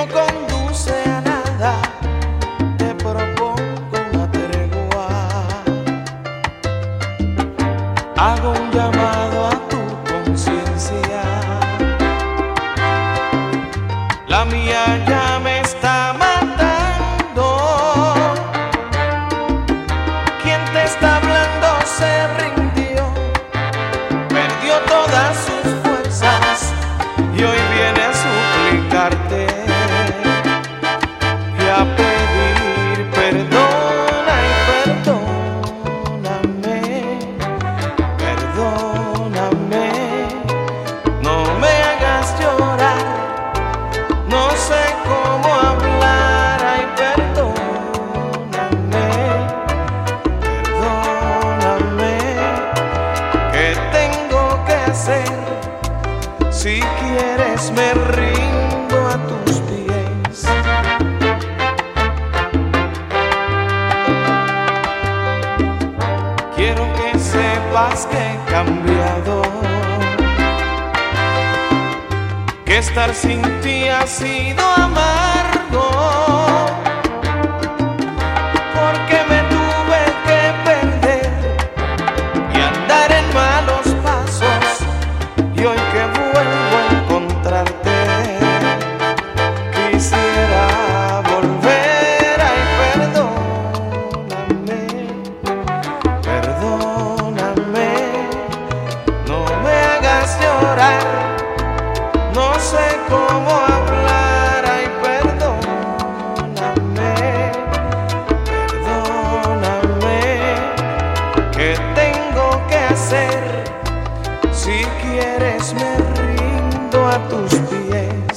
no conduce a nada, te propongo una tregua. Hago un llamado a tu conciencia. La mía ya me está matando. Quien te está hablando se rindió, perdió todas sus fuerzas y hoy viene a suplicarte y a pedir perdona y perdóname, no me hagas llorar, no sé cómo hablar, ay perdóname, ¿qué tengo que hacer? Si quieres me rindo a tus pies. Quiero que sepas que he cambiado, que estar sin ti ha sido amargo, porque me tuve que perder y andar en malos pasos, y hoy que vuelvo a encontrarte quisiera volver, ay perdóname, no me hagas llorar, no sé cómo hablar, ay perdóname, ¿qué tengo que hacer? Si quieres me rindo a tus pies.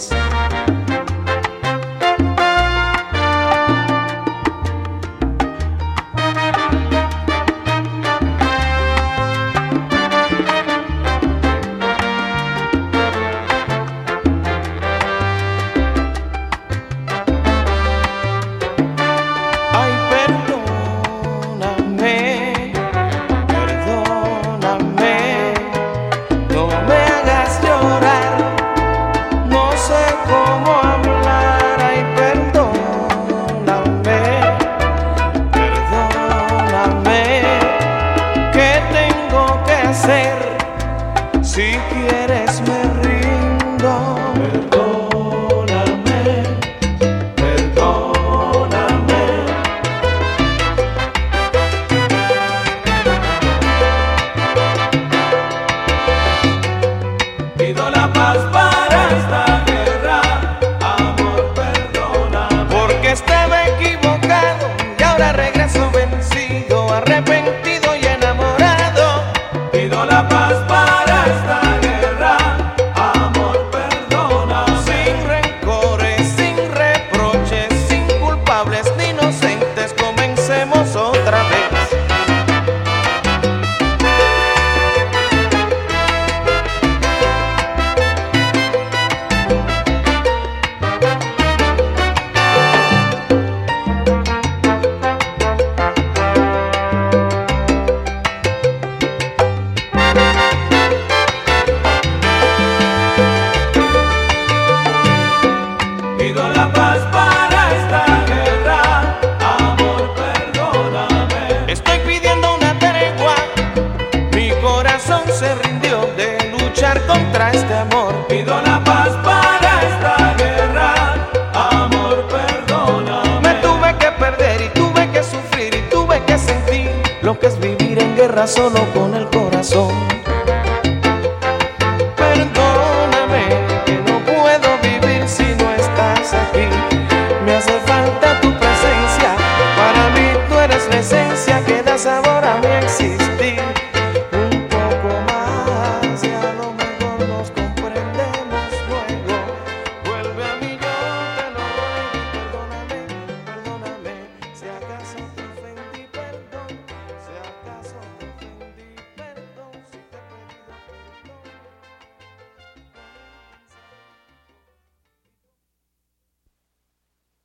Ay, perdóname, no me hagas llorar, no sé cómo hablar, ay, perdóname, ¿qué tengo que hacer? Si quieres me rindo. Pido la paz para esta guerra, amor, perdóname. Porque estaba equivocado y ahora regreso vencido, arrepentido y enamorado. Pido la paz para esta guerra, amor, perdóname. Sin rencores, sin reproches, sin culpables ni inocentes, comencemos otra vez. Pido la paz para esta guerra, amor, perdóname. Estoy pidiendo una tregua, mi corazón se rindió de luchar contra este amor. Pido la paz para esta guerra, amor, perdóname. Me tuve que perder y tuve que sufrir y tuve que sentir lo que es vivir en guerra solo con el corazón.